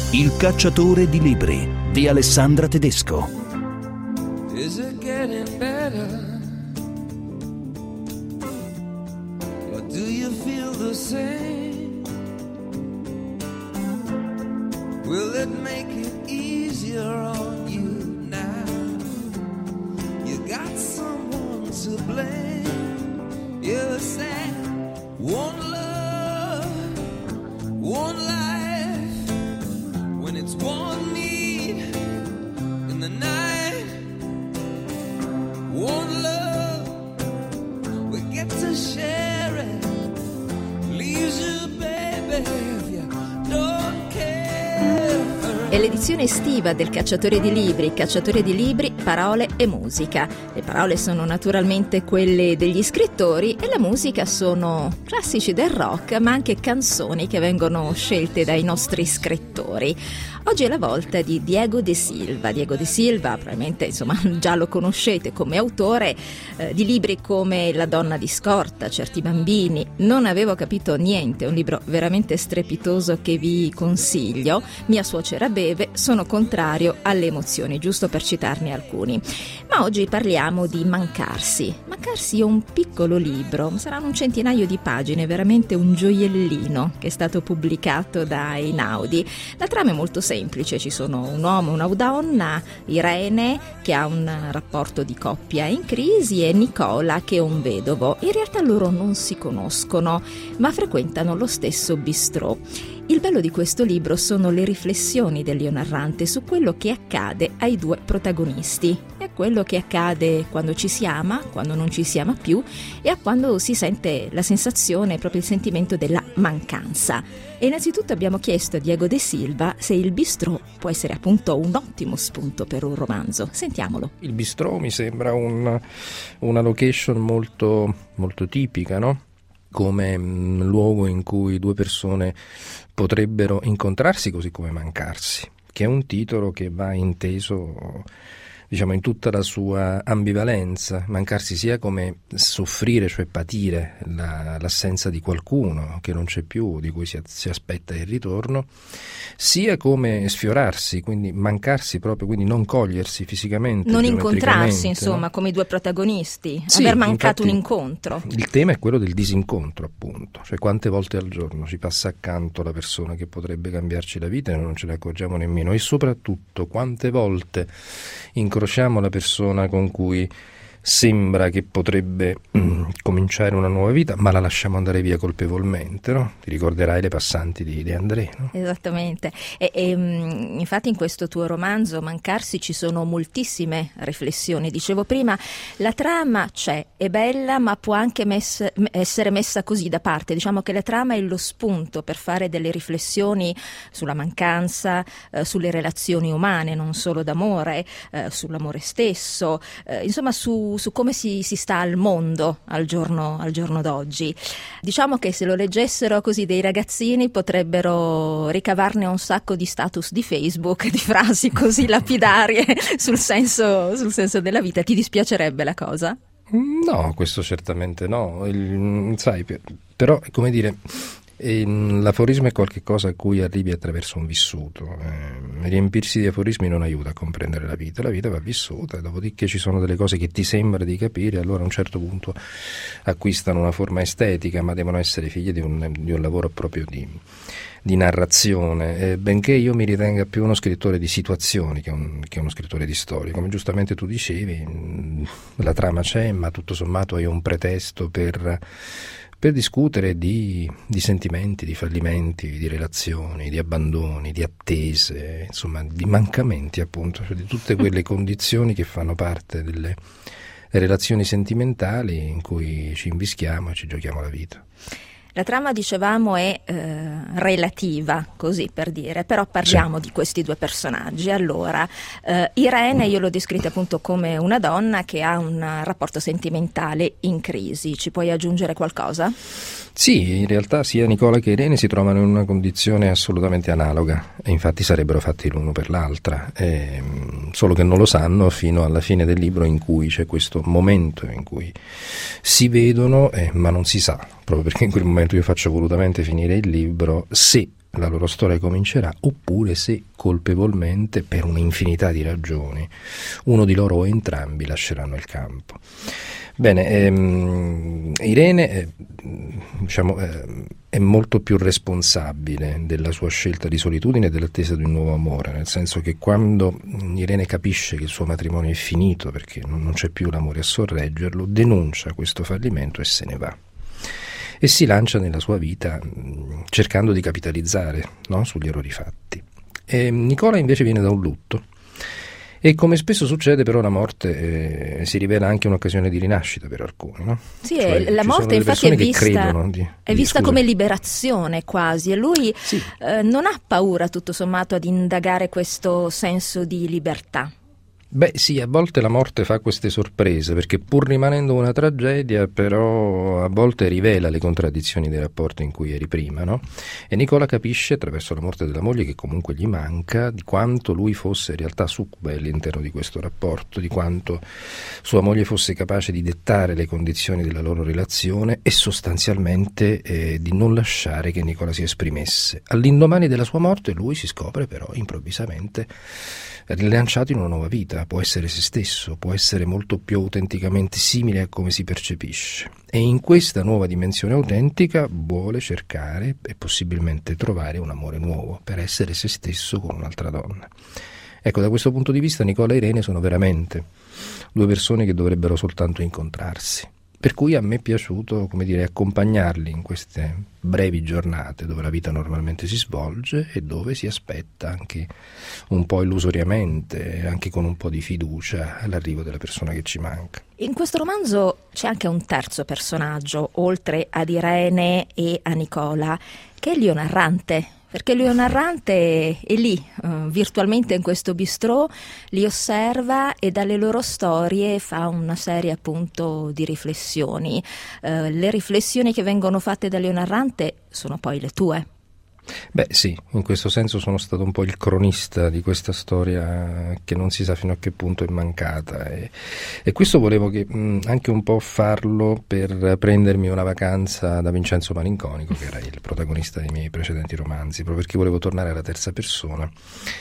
Il cacciatore di libri di Alessandra Tedesco. Is it getting better? Or do you feel the same? Will it make it easier on you now? You got someone to blame. You're sad. One love, one life. When it's one need in the night, one love, we get to share it. Leaves you, baby, if you don't care. È l'edizione estiva del Cacciatore di Libri, Cacciatore di Libri, parole e musica. Le parole sono naturalmente quelle degli scrittori e la musica sono classici del rock, ma anche canzoni che vengono scelte dai nostri scrittori. Oggi è la volta di Diego De Silva. Diego De Silva, probabilmente già lo conoscete come autore di libri come La donna di scorta, Certi bambini, Non avevo capito niente, un libro veramente strepitoso che vi consiglio, Mia suocera beve, Sono contrario alle emozioni, giusto per citarne alcuni. Ma oggi parliamo di Mancarsi. Mancarsi è un piccolo libro, saranno un centinaio di pagine, veramente un gioiellino che è stato pubblicato da Einaudi. La trama è molto semplice, ci sono un uomo e una donna, Irene che ha un rapporto di coppia in crisi e Nicola che è un vedovo. In realtà loro non si conoscono, ma frequentano lo stesso bistrò. Il bello di questo libro sono le riflessioni dell'io narrante su quello che accade ai due protagonisti e a quello che accade quando ci si ama, quando non ci si ama più e a quando si sente la sensazione, proprio il sentimento della mancanza. E innanzitutto abbiamo chiesto a Diego De Silva se il bistrò può essere appunto un ottimo spunto per un romanzo. Sentiamolo. Il bistrò mi sembra una location molto, molto tipica, no? Come luogo in cui due persone potrebbero incontrarsi così come mancarsi, che è un titolo che va inteso in tutta la sua ambivalenza, mancarsi sia come soffrire, cioè patire l'assenza di qualcuno che non c'è più, di cui si aspetta il ritorno, sia come sfiorarsi, quindi mancarsi proprio, quindi non cogliersi fisicamente, non incontrarsi, no? Come i due protagonisti, sì, aver mancato un incontro. Il tema è quello del disincontro, appunto, cioè quante volte al giorno ci passa accanto la persona che potrebbe cambiarci la vita e non ce ne accorgiamo nemmeno, e soprattutto quante volte incrociamo la persona con cui sembra che potrebbe cominciare una nuova vita, ma la lasciamo andare via colpevolmente, no? Ti ricorderai Le passanti di De André, no? Esattamente. Infatti in questo tuo romanzo Mancarsi ci sono moltissime riflessioni. Dicevo prima, la trama c'è, è bella, ma può anche essere messa così da parte. Diciamo che la trama è lo spunto per fare delle riflessioni sulla mancanza, sulle relazioni umane, non solo d'amore, sull'amore stesso, insomma su come si sta al mondo al giorno d'oggi. Diciamo che se lo leggessero così dei ragazzini potrebbero ricavarne un sacco di status di Facebook, di frasi così lapidarie sul senso della vita. Ti dispiacerebbe la cosa? No, questo certamente no. Sai, però, come dire, l'aforismo è qualcosa a cui arrivi attraverso un vissuto. Riempirsi di aforismi non aiuta a comprendere la vita va vissuta, dopodiché ci sono delle cose che ti sembra di capire, allora a un certo punto acquistano una forma estetica, ma devono essere figlie di un lavoro proprio di narrazione, benché io mi ritenga più uno scrittore di situazioni che uno scrittore di storie. Come giustamente tu dicevi, la trama c'è, ma tutto sommato è un pretesto per discutere di sentimenti, di fallimenti, di relazioni, di abbandoni, di attese, insomma di mancamenti, appunto, cioè di tutte quelle condizioni che fanno parte delle relazioni sentimentali in cui ci invischiamo e ci giochiamo la vita. La trama, dicevamo, è relativa, così per dire, però parliamo di questi due personaggi. Allora, Irene io l'ho descritta appunto come una donna che ha un rapporto sentimentale in crisi. Ci puoi aggiungere qualcosa? Sì, in realtà sia Nicola che Irene si trovano in una condizione assolutamente analoga e infatti sarebbero fatti l'uno per l'altra, solo che non lo sanno fino alla fine del libro, in cui c'è questo momento in cui si vedono ma non si sa, proprio perché in quel momento io faccio volutamente finire il libro, se la loro storia comincerà, oppure se colpevolmente, per un'infinità di ragioni, uno di loro o entrambi lasceranno il campo. Bene, Irene è molto più responsabile della sua scelta di solitudine e dell'attesa di un nuovo amore, nel senso che quando Irene capisce che il suo matrimonio è finito perché non c'è più l'amore a sorreggerlo, denuncia questo fallimento e se ne va. E si lancia nella sua vita cercando di capitalizzare, no, sugli errori fatti. E Nicola invece viene da un lutto. E come spesso succede, però, la morte si rivela anche un'occasione di rinascita per alcuni, no? Sì, cioè, la morte infatti è vista come liberazione quasi, e lui sì. Non ha paura tutto sommato ad indagare questo senso di libertà. Beh sì, a volte la morte fa queste sorprese, perché pur rimanendo una tragedia, però a volte rivela le contraddizioni dei rapporti in cui eri prima, no? E Nicola capisce, attraverso la morte della moglie, che comunque gli manca, di quanto lui fosse in realtà succube all'interno di questo rapporto, di quanto sua moglie fosse capace di dettare le condizioni della loro relazione e sostanzialmente di non lasciare che Nicola si esprimesse. All'indomani della sua morte lui si scopre però improvvisamente rilanciato in una nuova vita, può essere se stesso, può essere molto più autenticamente simile a come si percepisce, e in questa nuova dimensione autentica vuole cercare e possibilmente trovare un amore nuovo per essere se stesso con un'altra donna. Ecco, da questo punto di vista Nicola e Irene sono veramente due persone che dovrebbero soltanto incontrarsi. Per cui a me è piaciuto, come dire, accompagnarli in queste brevi giornate dove la vita normalmente si svolge e dove si aspetta anche un po' illusoriamente, anche con un po' di fiducia, l'arrivo della persona che ci manca. In questo romanzo c'è anche un terzo personaggio, oltre ad Irene e a Nicola, che è Lio Narrante. Perché Lio Narrante è lì, virtualmente in questo bistrò, li osserva e dalle loro storie fa una serie appunto di riflessioni. Le riflessioni che vengono fatte da Lio Narrante sono poi le tue. Beh sì, in questo senso sono stato un po' il cronista di questa storia che non si sa fino a che punto è mancata, e questo volevo che anche un po' farlo per prendermi una vacanza da Vincenzo Malinconico, che era il protagonista dei miei precedenti romanzi, proprio perché volevo tornare alla terza persona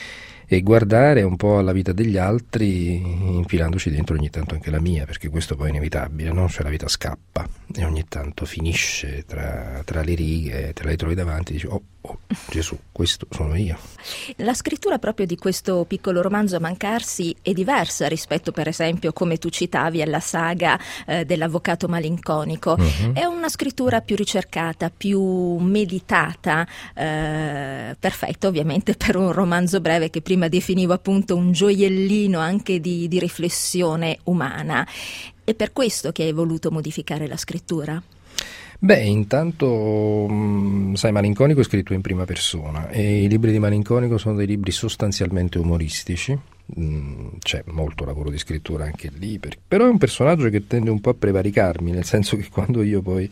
e guardare un po' alla vita degli altri, infilandoci dentro ogni tanto anche la mia, perché questo poi è inevitabile, no? Cioè la vita scappa e ogni tanto finisce tra le righe, te la ritrovi davanti e dici oh Gesù, questo sono io. La scrittura proprio di questo piccolo romanzo a mancarsi è diversa rispetto, per esempio, come tu citavi, alla saga dell'avvocato malinconico. È una scrittura più ricercata, più meditata, perfetta ovviamente per un romanzo breve che prima definivo appunto un gioiellino anche di riflessione umana. È per questo che hai voluto modificare la scrittura? Beh, intanto, sai, Malinconico è scritto in prima persona e i libri di Malinconico sono dei libri sostanzialmente umoristici, c'è molto lavoro di scrittura anche lì, però è un personaggio che tende un po' a prevaricarmi, nel senso che quando io poi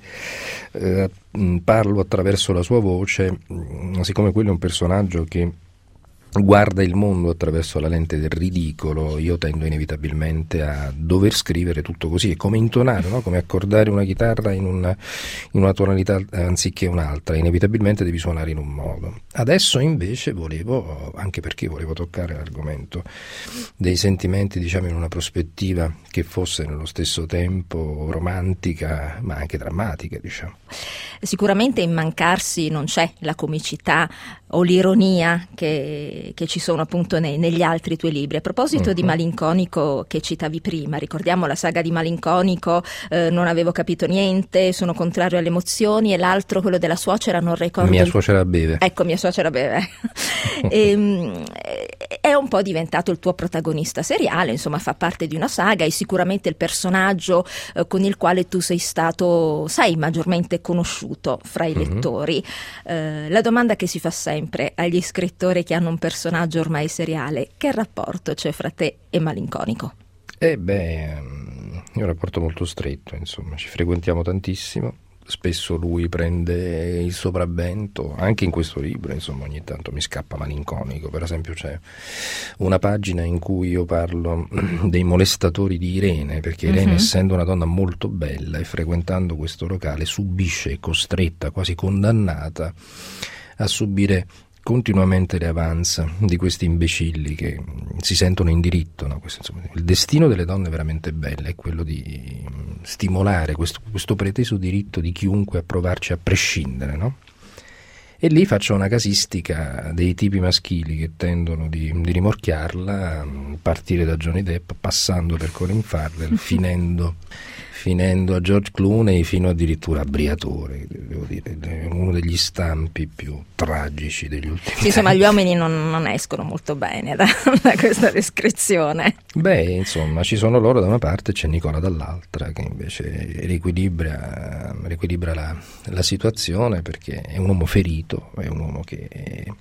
parlo attraverso la sua voce, siccome quello è un personaggio che guarda il mondo attraverso la lente del ridicolo, io tendo inevitabilmente a dover scrivere tutto così, è come intonare, no? Come accordare una chitarra in una tonalità anziché un'altra, inevitabilmente devi suonare in un modo. Adesso invece volevo, anche perché volevo toccare l'argomento dei sentimenti, diciamo, in una prospettiva che fosse nello stesso tempo romantica ma anche drammatica, diciamo. Sicuramente in Mancarsi non c'è la comicità o l'ironia che ci sono appunto negli altri tuoi libri. A proposito di Malinconico che citavi prima, ricordiamo la saga di Malinconico, Non avevo capito niente, Sono contrario alle emozioni, e l'altro, quello della suocera, non ricordo. Mia suocera beve. Ecco, Mia suocera beve. È un po' diventato il tuo protagonista seriale, insomma fa parte di una saga, e sicuramente il personaggio con il quale tu sei maggiormente conosciuto fra i lettori. La domanda che si fa sempre agli scrittori che hanno un personaggio ormai seriale: che rapporto c'è fra te e Malinconico? È un rapporto molto stretto, insomma, ci frequentiamo tantissimo. Spesso lui prende il sopravvento, anche in questo libro, insomma, ogni tanto mi scappa Malinconico. Per esempio c'è una pagina in cui io parlo dei molestatori di Irene, perché Irene, essendo una donna molto bella e frequentando questo locale, subisce, è costretta, quasi condannata a subire continuamente le avance di questi imbecilli che si sentono in diritto, no? Il destino delle donne veramente bello è quello di stimolare questo preteso diritto di chiunque a provarci a prescindere, no? E lì faccio una casistica dei tipi maschili che tendono di rimorchiarla, partire da Johnny Depp, passando per Colin Farrell, finendo a George Clooney, fino addirittura a Briatore, devo dire, è uno degli stampi più tragici degli ultimi anni. Insomma, gli uomini non escono molto bene da questa descrizione. Beh, insomma, ci sono loro da una parte e c'è Nicola dall'altra, che invece riequilibra la situazione, perché è un uomo ferito, è un uomo che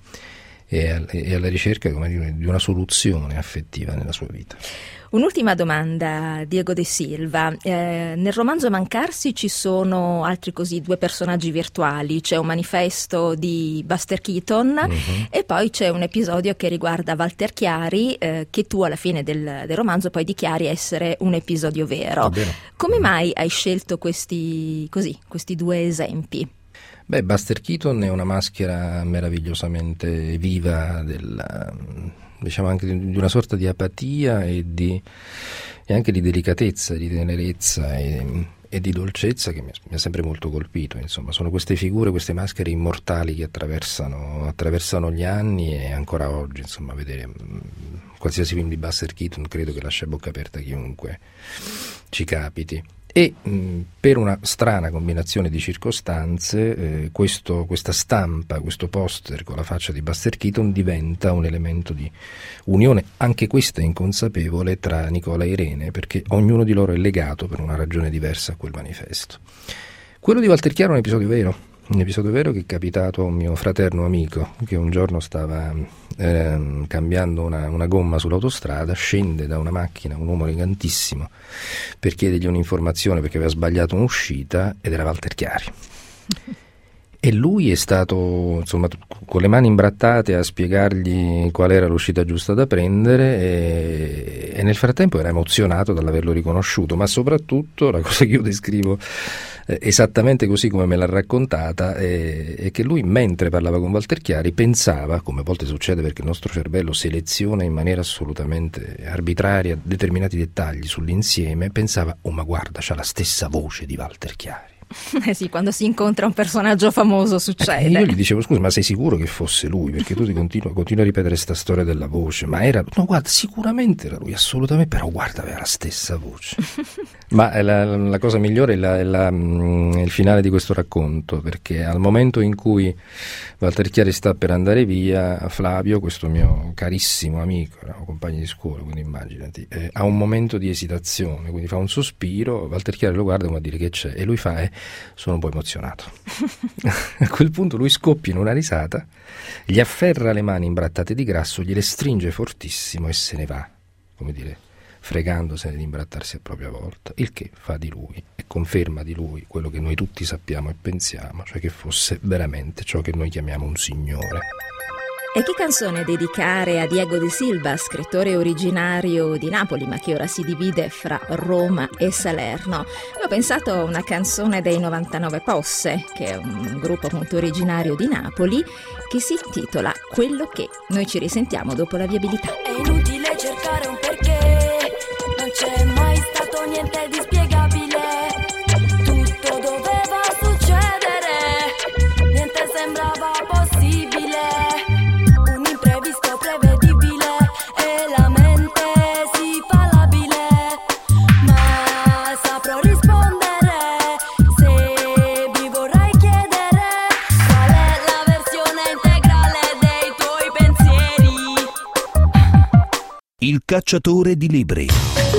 è alla ricerca, come dire, di una soluzione affettiva nella sua vita. Un'ultima domanda, Diego De Silva. Nel romanzo Mancarsi ci sono altri così 2 personaggi virtuali, c'è un manifesto di Buster Keaton e poi c'è un episodio che riguarda Walter Chiari, che tu alla fine del romanzo poi dichiari essere un episodio vero. Come mai hai scelto questi 2 esempi? Beh, Buster Keaton è una maschera meravigliosamente viva diciamo anche di una sorta di apatia e anche di delicatezza, di tenerezza e di dolcezza che mi ha sempre molto colpito. Insomma, sono queste figure, queste maschere immortali che attraversano gli anni, e ancora oggi, insomma, vedere qualsiasi film di Buster Keaton credo che lascia a bocca aperta chiunque ci capiti. E per una strana combinazione di circostanze questa stampa, questo poster con la faccia di Buster Keaton diventa un elemento di unione, anche questa inconsapevole, tra Nicola e Irene, perché ognuno di loro è legato per una ragione diversa a quel manifesto. Quello di Walter Chiaro è un episodio vero che è capitato a un mio fraterno amico che un giorno stava cambiando una gomma sull'autostrada, scende da una macchina un uomo elegantissimo per chiedergli un'informazione perché aveva sbagliato un'uscita, ed era Walter Chiari. E lui è stato, insomma, con le mani imbrattate a spiegargli qual era l'uscita giusta da prendere, e nel frattempo era emozionato dall'averlo riconosciuto, ma soprattutto la cosa che io descrivo esattamente così come me l'ha raccontata è che lui, mentre parlava con Walter Chiari, pensava, come a volte succede perché il nostro cervello seleziona in maniera assolutamente arbitraria determinati dettagli sull'insieme, pensava: oh, ma guarda, c'ha la stessa voce di Walter Chiari. Sì, quando si incontra un personaggio famoso succede. Io gli dicevo: scusa, ma sei sicuro che fosse lui? Perché tu continui a ripetere questa storia della voce. Ma era, no, guarda, sicuramente era lui, assolutamente, però guarda, aveva la stessa voce. Ma la cosa migliore è il finale di questo racconto, perché al momento in cui Walter Chiari sta per andare via, Flavio, questo mio carissimo amico, eravamo compagni di scuola, quindi immaginati, ha un momento di esitazione, quindi fa un sospiro, Walter Chiari lo guarda come a dire: che c'è? E lui fa: sono un po' emozionato. A quel punto lui scoppia in una risata, gli afferra le mani imbrattate di grasso, gliele stringe fortissimo e se ne va, come dire, fregandosene di imbrattarsi a propria volta, il che fa di lui e conferma di lui quello che noi tutti sappiamo e pensiamo, cioè che fosse veramente ciò che noi chiamiamo un signore. E che canzone dedicare a Diego De Silva, scrittore originario di Napoli ma che ora si divide fra Roma e Salerno? Ho pensato a una canzone dei 99 Posse, che è un gruppo appunto originario di Napoli, che si intitola Quello che. Noi ci risentiamo dopo la viabilità. È inutile cercare un perché, non c'è mai stato niente di spiegabile, tutto doveva succedere, niente sembrava possibile. Il cacciatore di libri.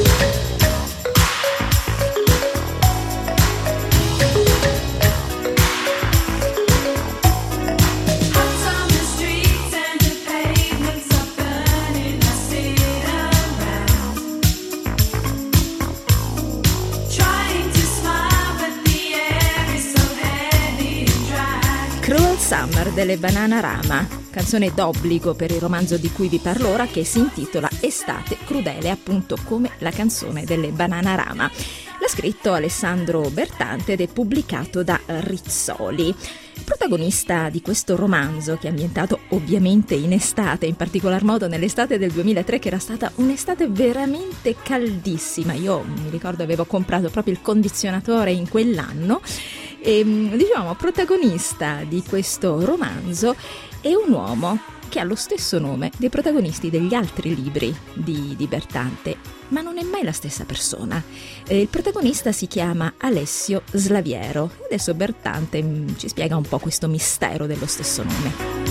Cruel Summer delle Bananarama, canzone d'obbligo per il romanzo di cui vi parlo ora, che si intitola Estate crudele, appunto come la canzone delle Bananarama. L'ha scritto Alessandro Bertante ed è pubblicato da Rizzoli. Il protagonista di questo romanzo, che è ambientato ovviamente in estate, in particolar modo nell'estate del 2003, che era stata un'estate veramente caldissima. Io mi ricordo avevo comprato proprio il condizionatore in quell'anno. E diciamo, protagonista di questo romanzo è un uomo che ha lo stesso nome dei protagonisti degli altri libri di Bertante, ma non è mai la stessa persona. Il protagonista si chiama Alessio Slaviero. Adesso Bertante ci spiega un po' questo mistero dello stesso nome.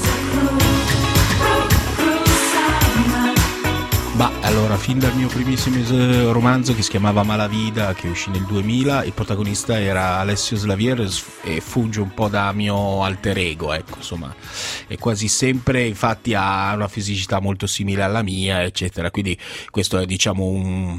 Allora, fin dal mio primissimo romanzo, che si chiamava Malavida, che uscì nel 2000, il protagonista era Alessio Slaviero e funge un po' da mio alter ego, ecco, insomma, e quasi sempre infatti ha una fisicità molto simile alla mia, eccetera, quindi questo è, diciamo,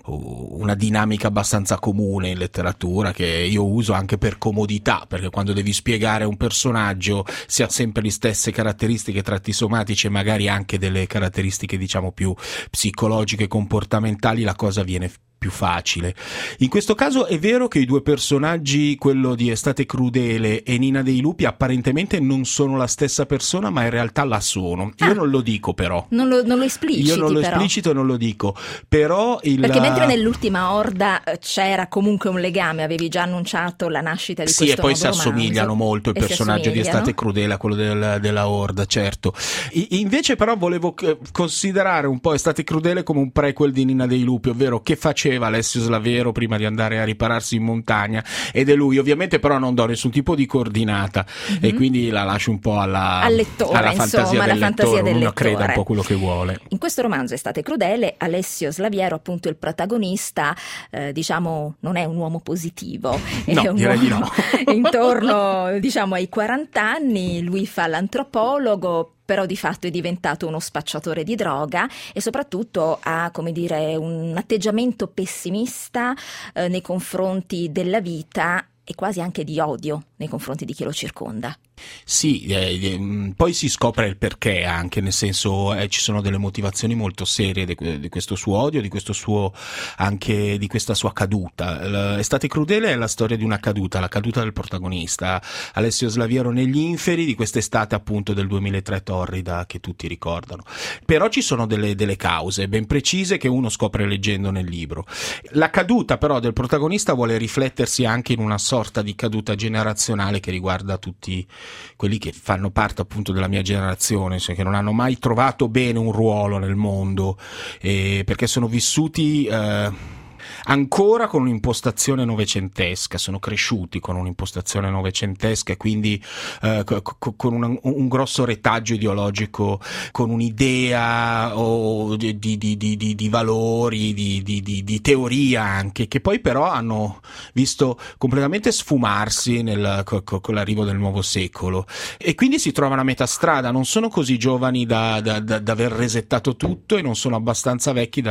una dinamica abbastanza comune in letteratura, che io uso anche per comodità, perché quando devi spiegare un personaggio si ha sempre le stesse caratteristiche, tratti somatici e magari anche delle caratteristiche, diciamo, più psicologiche, comportamentali, la cosa viene più facile. In questo caso è vero che i due personaggi, quello di Estate Crudele e Nina dei Lupi, apparentemente non sono la stessa persona, ma in realtà la sono. Io non lo dico, però. Non lo espliciti. Io non lo esplicito e non lo dico. Però perché mentre nell'ultima Orda c'era comunque un legame, avevi già annunciato la nascita di questo nuovo romanzo. Sì, e poi si assomigliano molto il personaggio di Estate Crudele a quello della Orda, certo. Invece però volevo considerare un po' Estate Crudele come un prequel di Nina dei Lupi, ovvero che faceva Alessio Slaviero prima di andare a ripararsi in montagna, ed è lui. Ovviamente però non do nessun tipo di coordinata, e quindi la lascio un po' al lettore, alla fantasia del lettore, ognuno creda un po' quello che vuole. In questo romanzo Estate Crudele, Alessio Slaviero, appunto il protagonista, diciamo, non è un uomo positivo, no, è un direi uomo di no. intorno, diciamo, ai 40 anni, lui fa l'antropologo, però di fatto è diventato uno spacciatore di droga e soprattutto ha, come dire, un atteggiamento pessimista nei confronti della vita e quasi anche di odio nei confronti di chi lo circonda. Sì, poi si scopre il perché anche, nel senso ci sono delle motivazioni molto serie di questo suo odio, di questo suo, anche di questa sua caduta. Estate Crudele è la storia di una caduta, la caduta del protagonista, Alessio Slaviero negli inferi di quest'estate appunto del 2003 torrida che tutti ricordano. Però ci sono delle cause ben precise che uno scopre leggendo nel libro. La caduta però del protagonista vuole riflettersi anche in una sorta di caduta generazionale che riguarda tutti quelli che fanno parte appunto della mia generazione, cioè che non hanno mai trovato bene un ruolo nel mondo, perché sono vissuti ancora con un'impostazione novecentesca, sono cresciuti con un'impostazione novecentesca e quindi con un grosso retaggio ideologico, con un'idea di valori, di teoria anche, che poi però hanno visto completamente sfumarsi con l'arrivo del nuovo secolo, e quindi si trovano a metà strada, non sono così giovani da aver resettato tutto e non sono abbastanza vecchi da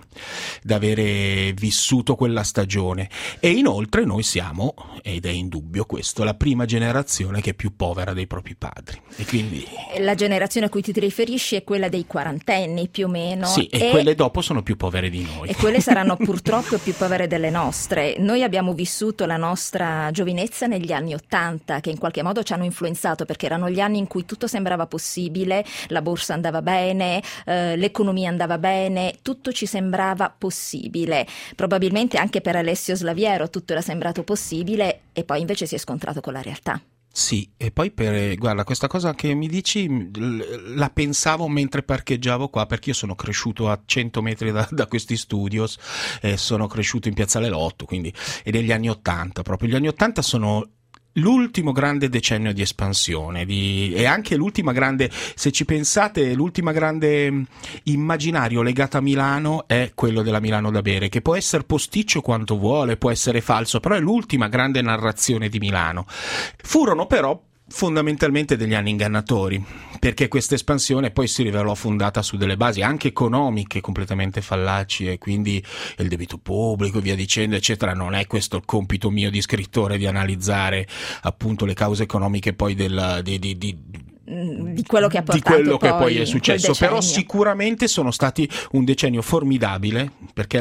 avere vissuto quella stagione. E inoltre noi siamo, ed è indubbio questo, la prima generazione che è più povera dei propri padri, e quindi la generazione a cui ti riferisci è quella dei quarantenni più o meno. Sì, e quelle dopo sono più povere di noi, e quelle saranno purtroppo più povere delle nostre. Noi abbiamo vissuto la nostra giovinezza negli anni '80, che in qualche modo ci hanno influenzato, perché erano gli anni in cui tutto sembrava possibile, la borsa andava bene, l'economia andava bene, tutto ci sembrava possibile. Probabilmente anche per Alessio Slaviero tutto era sembrato possibile, e poi invece si è scontrato con la realtà. Sì, e poi guarda, questa cosa che mi dici la pensavo mentre parcheggiavo qua, perché io sono cresciuto a 100 metri da questi studios, sono cresciuto in Piazzale Lotto, quindi, e negli anni '80, proprio gli anni '80 sono l'ultimo grande decennio di espansione, e anche l'ultima grande, se ci pensate, l'ultima grande immaginario legato a Milano è quello della Milano da bere, che può essere posticcio quanto vuole, può essere falso, però è l'ultima grande narrazione di Milano. Furono però fondamentalmente degli anni ingannatori, perché questa espansione poi si rivelò fondata su delle basi anche economiche completamente fallaci, e quindi il debito pubblico e via dicendo eccetera. Non è questo il compito mio di scrittore, di analizzare appunto le cause economiche poi di quello che ha portato di quello che poi è successo, però decennio. sicuramente sono stati un decennio formidabile, perché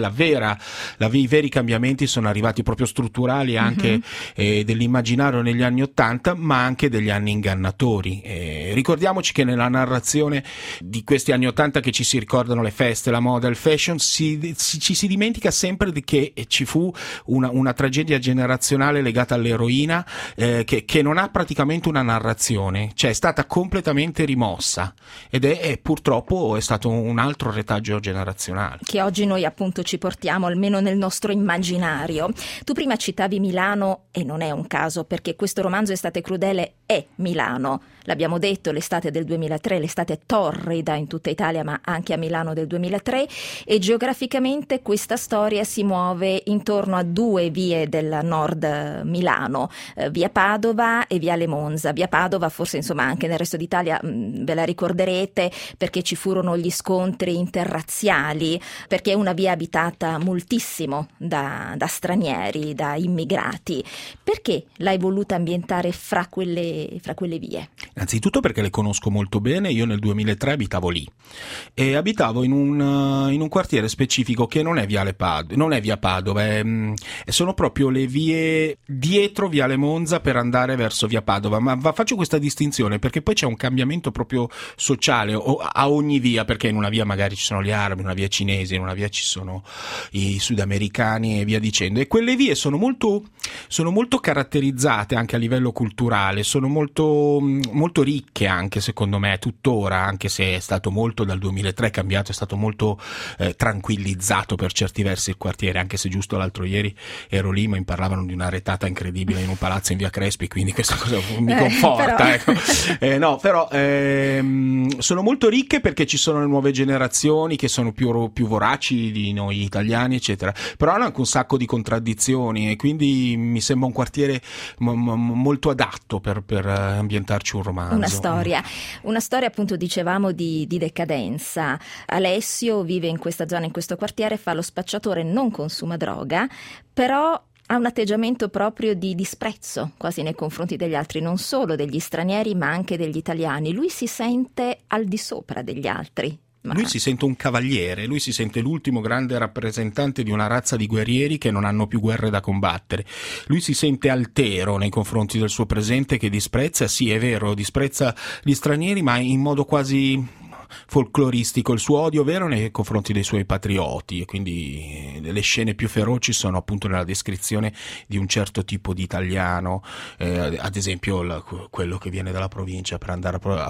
i veri cambiamenti sono arrivati proprio strutturali anche dell'immaginario negli anni '80, ma anche degli anni ingannatori. Ricordiamoci che nella narrazione di questi anni '80, che ci si ricordano le feste, la moda, il fashion, ci si dimentica sempre che ci fu una tragedia generazionale legata all'eroina, che non ha praticamente una narrazione, cioè è stata completamente rimossa, ed è purtroppo è stato un altro retaggio generazionale che oggi noi appunto ci portiamo almeno nel nostro immaginario. Tu prima citavi Milano, e non è un caso, perché questo romanzo Estate crudele è Milano. L'abbiamo detto, l'estate del 2003, l'estate torrida in tutta Italia, ma anche a Milano del 2003, e geograficamente questa storia si muove intorno a due vie del nord Milano, via Padova e viale Monza. Via Padova, forse insomma anche nel resto d'Italia ve la ricorderete, perché ci furono gli scontri interrazziali, perché è una via abitata moltissimo da stranieri, da immigrati. Perché l'hai voluta ambientare fra quelle vie? Innanzitutto perché le conosco molto bene. Io nel 2003 abitavo lì, e abitavo in un quartiere specifico che non è via Padova, sono proprio le vie dietro viale Monza per andare verso via Padova, ma faccio questa distinzione perché poi c'è un cambiamento proprio sociale a ogni via, perché in una via magari ci sono gli arabi, in una via cinesi, in una via ci sono i sudamericani e via dicendo, e quelle vie sono molto caratterizzate anche a livello culturale, sono molto ricche anche, secondo me, tuttora, anche se è stato molto dal 2003 cambiato, è stato molto tranquillizzato per certi versi il quartiere, anche se giusto l'altro ieri ero lì, ma mi parlavano di una retata incredibile in un palazzo in via Crespi, quindi questa cosa mi conforta. Però sono molto ricche perché ci sono le nuove generazioni che sono più voraci di noi italiani, eccetera, però hanno anche un sacco di contraddizioni, e quindi mi sembra un quartiere molto adatto per ambientarci un romanzo. Una storia appunto, dicevamo, di decadenza. Alessio vive in questa zona, in questo quartiere, fa lo spacciatore, non consuma droga, però ha un atteggiamento proprio di disprezzo quasi nei confronti degli altri, non solo degli stranieri ma anche degli italiani. Lui si sente al di sopra degli altri. Lui si sente un cavaliere, lui si sente l'ultimo grande rappresentante di una razza di guerrieri che non hanno più guerre da combattere. Lui si sente altero nei confronti del suo presente, che disprezza, sì è vero, disprezza gli stranieri, ma in modo quasi folcloristico, il suo odio vero nei confronti dei suoi patrioti, e quindi le scene più feroci sono appunto nella descrizione di un certo tipo di italiano, ad esempio quello che viene dalla provincia per andare a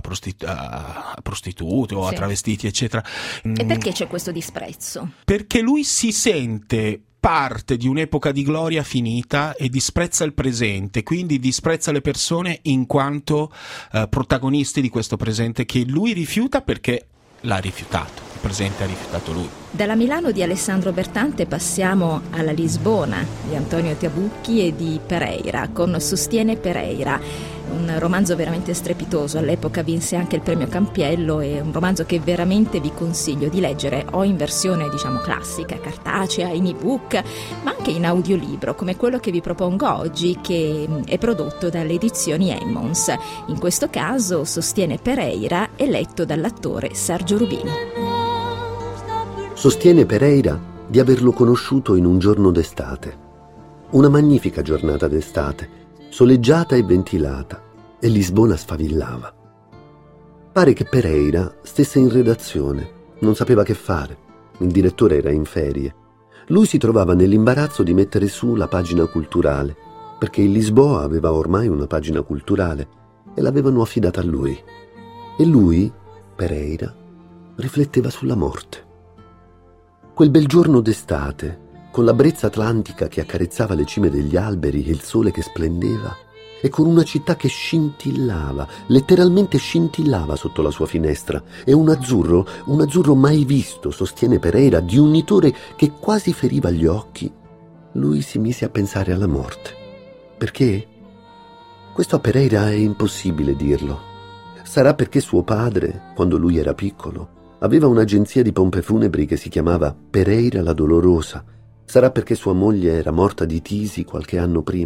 prostitute o a travestiti, eccetera. E perché c'è questo disprezzo? Perché lui si sente parte di un'epoca di gloria finita e disprezza il presente, quindi disprezza le persone in quanto protagonisti di questo presente che lui rifiuta perché l'ha rifiutato, il presente ha rifiutato lui. Dalla Milano di Alessandro Bertante passiamo alla Lisbona di Antonio Tabucchi e di Pereira, con Sostiene Pereira, un romanzo veramente strepitoso. All'epoca vinse anche il premio Campiello, è un romanzo che veramente vi consiglio di leggere, o in versione diciamo classica, cartacea, in ebook, ma anche in audiolibro, come quello che vi propongo oggi, che è prodotto dalle edizioni Emmons. In questo caso Sostiene Pereira è letto dall'attore Sergio Rubini. Sostiene Pereira di averlo conosciuto in un giorno d'estate. Una magnifica giornata d'estate, soleggiata e ventilata, e Lisbona sfavillava. Pare che Pereira stesse in redazione, non sapeva che fare. Il direttore era in ferie. Lui si trovava nell'imbarazzo di mettere su la pagina culturale, perché il Lisboa aveva ormai una pagina culturale e l'avevano affidata a lui. E lui, Pereira, rifletteva sulla morte. Quel bel giorno d'estate, con la brezza atlantica che accarezzava le cime degli alberi e il sole che splendeva, e con una città che scintillava, letteralmente scintillava sotto la sua finestra, e un azzurro mai visto, sostiene Pereira, di un nitore che quasi feriva gli occhi, lui si mise a pensare alla morte. Perché? Questo a Pereira è impossibile dirlo. Sarà perché suo padre, quando lui era piccolo, aveva un'agenzia di pompe funebri che si chiamava Pereira la Dolorosa. Sarà perché sua moglie era morta di tisi qualche anno prima.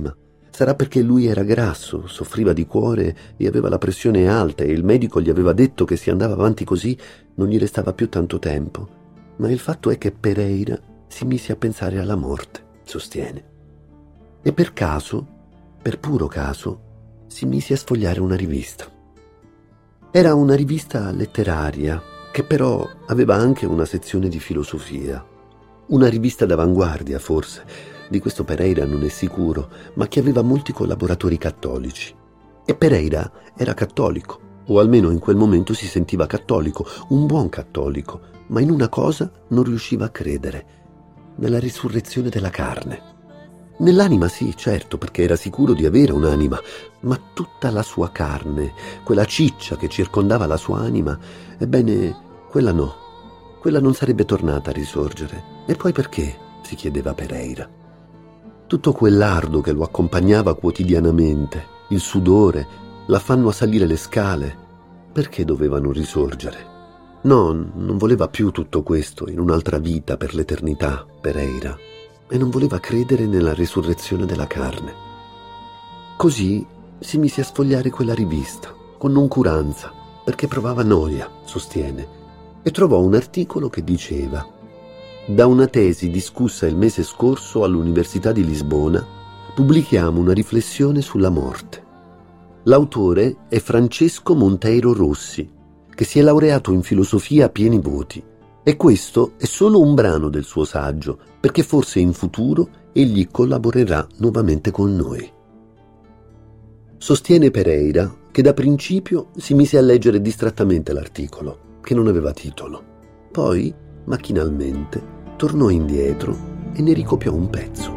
Sarà perché lui era grasso, soffriva di cuore e aveva la pressione alta e il medico gli aveva detto che se andava avanti così non gli restava più tanto tempo. Ma il fatto è che Pereira si mise a pensare alla morte, sostiene. E per caso, per puro caso, si mise a sfogliare una rivista. Era una rivista letteraria, che però aveva anche una sezione di filosofia. Una rivista d'avanguardia, forse, di questo Pereira non è sicuro, ma che aveva molti collaboratori cattolici. E Pereira era cattolico, o almeno in quel momento si sentiva cattolico, un buon cattolico, ma in una cosa non riusciva a credere: nella risurrezione della carne. Nell'anima sì, certo, perché era sicuro di avere un'anima, ma tutta la sua carne, quella ciccia che circondava la sua anima, ebbene, quella no, quella non sarebbe tornata a risorgere. E poi perché? Si chiedeva Pereira. Tutto quell'ardo che lo accompagnava quotidianamente, il sudore, l'affanno a salire le scale, perché dovevano risorgere? No, non voleva più tutto questo in un'altra vita per l'eternità, Pereira, e non voleva credere nella risurrezione della carne. Così si mise a sfogliare quella rivista, con noncuranza, perché provava noia, sostiene, e trovò un articolo che diceva: da una tesi discussa il mese scorso all'Università di Lisbona, pubblichiamo una riflessione sulla morte. L'autore è Francesco Monteiro Rossi, che si è laureato in filosofia a pieni voti, e questo è solo un brano del suo saggio, perché forse in futuro egli collaborerà nuovamente con noi. Sostiene Pereira che da principio si mise a leggere distrattamente l'articolo, che non aveva titolo. Poi, macchinalmente, tornò indietro e ne ricopiò un pezzo.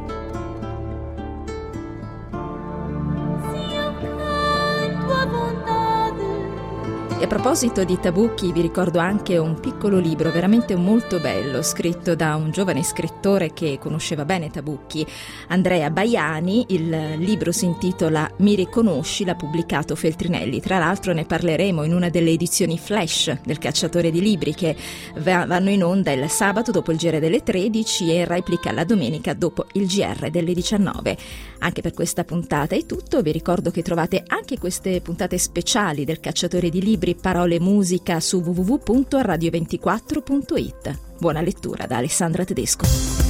E a proposito di Tabucchi, vi ricordo anche un piccolo libro veramente molto bello, scritto da un giovane scrittore che conosceva bene Tabucchi, Andrea Baiani. Il libro si intitola Mi riconosci, l'ha pubblicato Feltrinelli. Tra l'altro ne parleremo in una delle edizioni flash del Cacciatore di Libri, che vanno in onda il sabato dopo il GR delle 13 e in replica la domenica dopo il GR delle 19. Anche per questa puntata è tutto. Vi ricordo che trovate anche queste puntate speciali del Cacciatore di Libri, Parole e Musica, su www.radio24.it. Buona lettura da Alessandra Tedesco.